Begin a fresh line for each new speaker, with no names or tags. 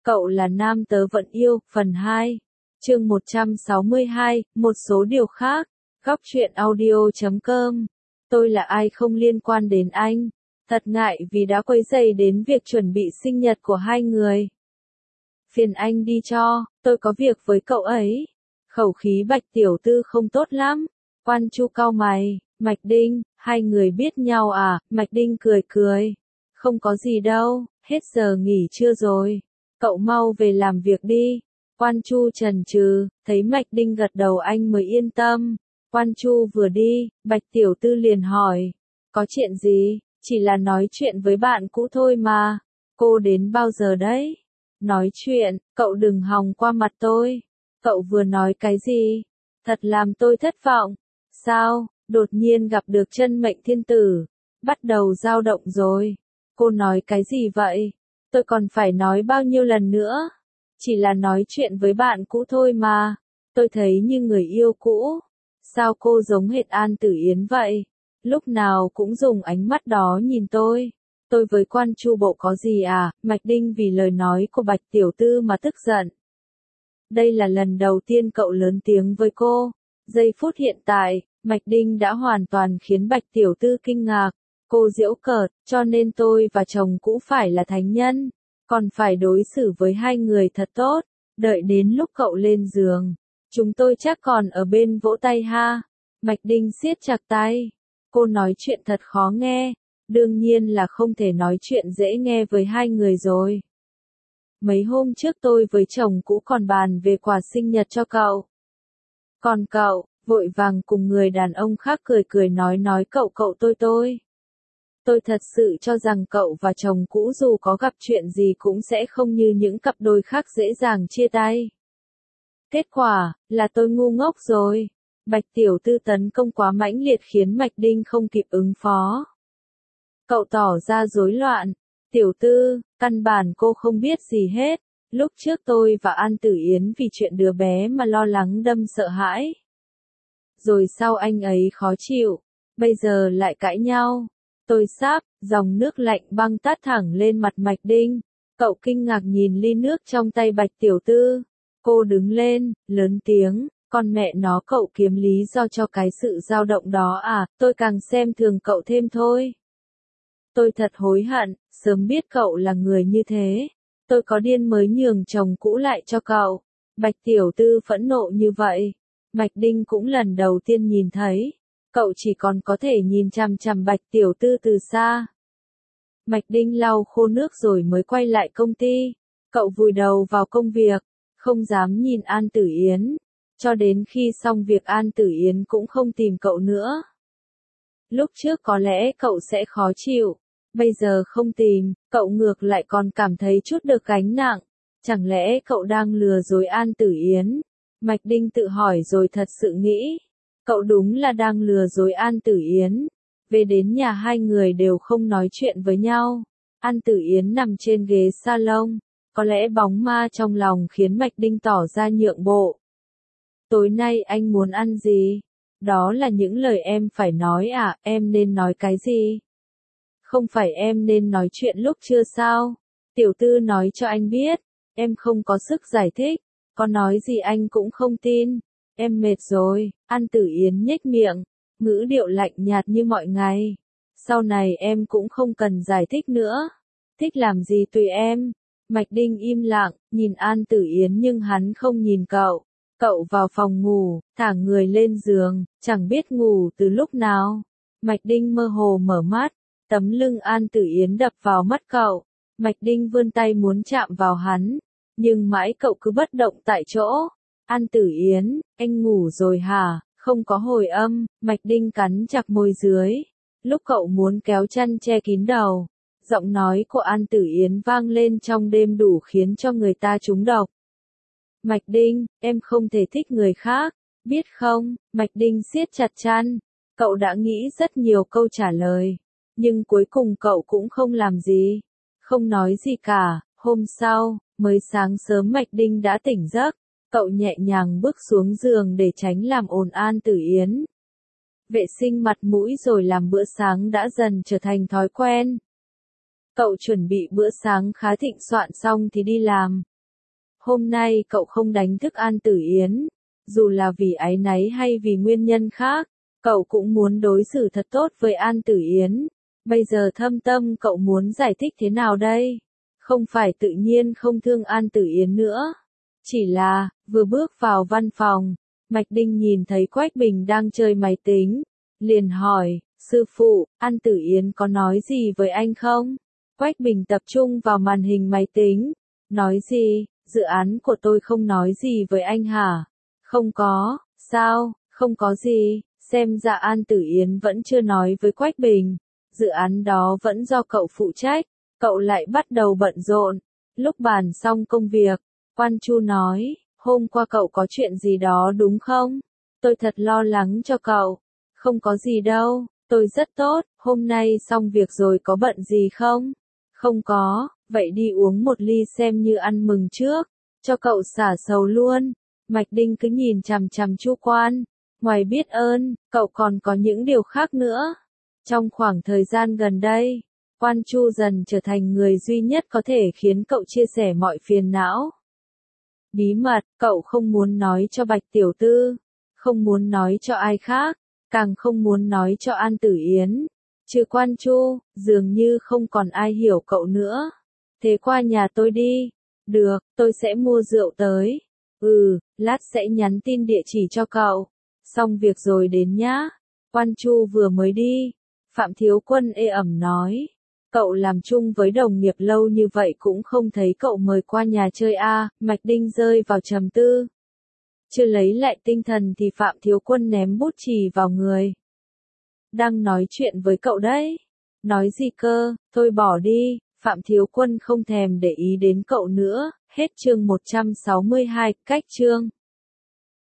Cậu là nam tớ vẫn yêu, phần 2. Chương 162, một số điều khác. Góc truyện audio.com. Tôi là ai không liên quan đến anh. Thật ngại vì đã quấy rầy đến việc chuẩn bị sinh nhật của hai người. Phiền anh đi cho, tôi có việc với cậu ấy. Khẩu khí Bạch tiểu thư không tốt lắm. Quan Chu cau mày, Mạch Đinh, hai người biết nhau à? Mạch Đinh cười cười. Không có gì đâu, hết giờ nghỉ trưa rồi. Cậu mau về làm việc đi. Quan Chu chần chừ, thấy Mạch Đinh gật đầu anh mới yên tâm. Quan Chu vừa đi, Bạch tiểu thư liền hỏi. Có chuyện gì? Chỉ là nói chuyện với bạn cũ thôi mà. Cô đến bao giờ đấy? Nói chuyện, cậu đừng hòng qua mặt tôi. Cậu vừa nói cái gì? Thật làm tôi thất vọng. Sao? Đột nhiên gặp được chân mệnh thiên tử. Bắt đầu dao động rồi. Cô nói cái gì vậy? Tôi còn phải nói bao nhiêu lần nữa? Chỉ là nói chuyện với bạn cũ thôi mà. Tôi thấy như người yêu cũ. Sao cô giống hệt An Tử Yến vậy? Lúc nào cũng dùng ánh mắt đó nhìn tôi. Tôi với Quan Chu bộ có gì à? Mạch Đinh vì lời nói của Bạch tiểu thư mà tức giận. Đây là lần đầu tiên cậu lớn tiếng với cô. Giây phút hiện tại, Mạch Đinh đã hoàn toàn khiến Bạch tiểu thư kinh ngạc. Cô giễu cợt, cho nên tôi và chồng cũ phải là thánh nhân. Còn phải đối xử với hai người thật tốt. Đợi đến lúc cậu lên giường, chúng tôi chắc còn ở bên vỗ tay ha. Mạch Đinh siết chặt tay. Cô nói chuyện thật khó nghe. Đương nhiên là không thể nói chuyện dễ nghe với hai người rồi. Mấy hôm trước tôi với chồng cũ còn bàn về quà sinh nhật cho cậu. Còn cậu, vội vàng cùng người đàn ông khác cười cười nói cậu tôi. Tôi thật sự cho rằng cậu và chồng cũ dù có gặp chuyện gì cũng sẽ không như những cặp đôi khác dễ dàng chia tay. Kết quả, là tôi ngu ngốc rồi. Bạch tiểu thư tấn công quá mãnh liệt khiến Mạch Đinh không kịp ứng phó. Cậu tỏ ra rối loạn. Tiểu thư, căn bản cô không biết gì hết. Lúc trước tôi và An Tử Yến vì chuyện đứa bé mà lo lắng đâm sợ hãi. Rồi sau anh ấy khó chịu. Bây giờ lại cãi nhau. Tôi sắp, dòng nước lạnh băng tát thẳng lên mặt Mạch Đinh. Cậu kinh ngạc nhìn ly nước trong tay Bạch tiểu thư. Cô đứng lên, lớn tiếng, con mẹ nó cậu kiếm lý do cho cái sự dao động đó à, tôi càng xem thường cậu thêm thôi. Tôi thật hối hận, sớm biết cậu là người như thế. Tôi có điên mới nhường chồng cũ lại cho cậu. Bạch tiểu thư phẫn nộ như vậy. Mạch Đinh cũng lần đầu tiên nhìn thấy. Cậu chỉ còn có thể nhìn chằm chằm Bạch tiểu thư từ xa. Mạch Đinh lau khô nước rồi mới quay lại công ty. Cậu vùi đầu vào công việc, không dám nhìn An Tử Yến. Cho đến khi xong việc An Tử Yến cũng không tìm cậu nữa. Lúc trước có lẽ cậu sẽ khó chịu. Bây giờ không tìm, cậu ngược lại còn cảm thấy chút được gánh nặng. Chẳng lẽ cậu đang lừa dối An Tử Yến? Mạch Đinh tự hỏi rồi thật sự nghĩ. Cậu đúng là đang lừa dối An Tử Yến. Về đến nhà hai người đều không nói chuyện với nhau. An Tử Yến nằm trên ghế salon. Có lẽ bóng ma trong lòng khiến Mạch Đinh tỏ ra nhượng bộ. Tối nay anh muốn ăn gì? Đó là những lời em phải nói à, em nên nói cái gì? Không phải em nên nói chuyện lúc trưa sao? Tiểu thư nói cho anh biết, em không có sức giải thích, có nói gì anh cũng không tin. Em mệt rồi, An Tử Yến nhếch miệng, ngữ điệu lạnh nhạt như mọi ngày. Sau này em cũng không cần giải thích nữa. Thích làm gì tùy em. Mạch Đinh im lặng, nhìn An Tử Yến nhưng hắn không nhìn cậu. Cậu vào phòng ngủ, thả người lên giường, chẳng biết ngủ từ lúc nào. Mạch Đinh mơ hồ mở mắt, tấm lưng An Tử Yến đập vào mắt cậu. Mạch Đinh vươn tay muốn chạm vào hắn, nhưng mãi cậu cứ bất động tại chỗ. An Tử Yến, anh ngủ rồi hả? Không có hồi âm. Mạch Đinh cắn chặt môi dưới. Lúc cậu muốn kéo chăn che kín đầu, giọng nói của An Tử Yến vang lên trong đêm đủ khiến cho người ta trúng độc. Mạch Đinh, em không thể thích người khác, biết không? Mạch Đinh siết chặt chăn. Cậu đã nghĩ rất nhiều câu trả lời, nhưng cuối cùng cậu cũng không làm gì, không nói gì cả. Hôm sau, mới sáng sớm Mạch Đinh đã tỉnh giấc. Cậu nhẹ nhàng bước xuống giường để tránh làm ồn An Tử Yến. Vệ sinh mặt mũi rồi làm bữa sáng đã dần trở thành thói quen. Cậu chuẩn bị bữa sáng khá thịnh soạn xong thì đi làm. hôm nay cậu không đánh thức An Tử Yến, dù là vì áy náy hay vì nguyên nhân khác, cậu cũng muốn đối xử thật tốt với An Tử Yến. Bây giờ thâm tâm cậu muốn giải thích thế nào đây? Không phải tự nhiên không thương An Tử Yến nữa. Chỉ là, vừa bước vào văn phòng, Mạch Đinh nhìn thấy Quách Bình đang chơi máy tính. Liền hỏi, sư phụ, An Tử Yến có nói gì với anh không? Quách Bình tập trung vào màn hình máy tính. Nói gì, dự án của tôi không nói gì với anh hả? Không có, sao, không có gì, xem ra An Tử Yến vẫn chưa nói với Quách Bình. Dự án đó vẫn do cậu phụ trách, cậu lại bắt đầu bận rộn. Lúc bàn xong công việc, Quan Chu nói, hôm qua cậu có chuyện gì đó đúng không? Tôi thật lo lắng cho cậu. Không có gì đâu, tôi rất tốt, hôm nay xong việc rồi có bận gì không? Không có, vậy đi uống một ly xem như ăn mừng trước, cho cậu xả sầu luôn. Mạch Đinh cứ nhìn chằm chằm Chu Quan, ngoài biết ơn, cậu còn có những điều khác nữa. Trong khoảng thời gian gần đây, Quan Chu dần trở thành người duy nhất có thể khiến cậu chia sẻ mọi phiền não. Bí mật, cậu không muốn nói cho Bạch Tiểu Tư, không muốn nói cho ai khác, càng không muốn nói cho An Tử Yến. Trừ Quan Chu, dường như không còn ai hiểu cậu nữa. Thế qua nhà tôi đi. Được, tôi sẽ mua rượu tới. Lát sẽ nhắn tin địa chỉ cho cậu. Xong việc rồi đến nhá. Quan Chu vừa mới đi. Phạm Thiếu Quân ê ẩm nói. Cậu làm chung với đồng nghiệp lâu như vậy cũng không thấy cậu mời qua nhà chơi à, Mạch Đinh rơi vào trầm tư. Chưa lấy lại tinh thần thì Phạm Thiếu Quân ném bút chì vào người. Đang nói chuyện với cậu đấy. Nói gì cơ, thôi bỏ đi, Phạm Thiếu Quân không thèm để ý đến cậu nữa, hết chương 162, cách chương.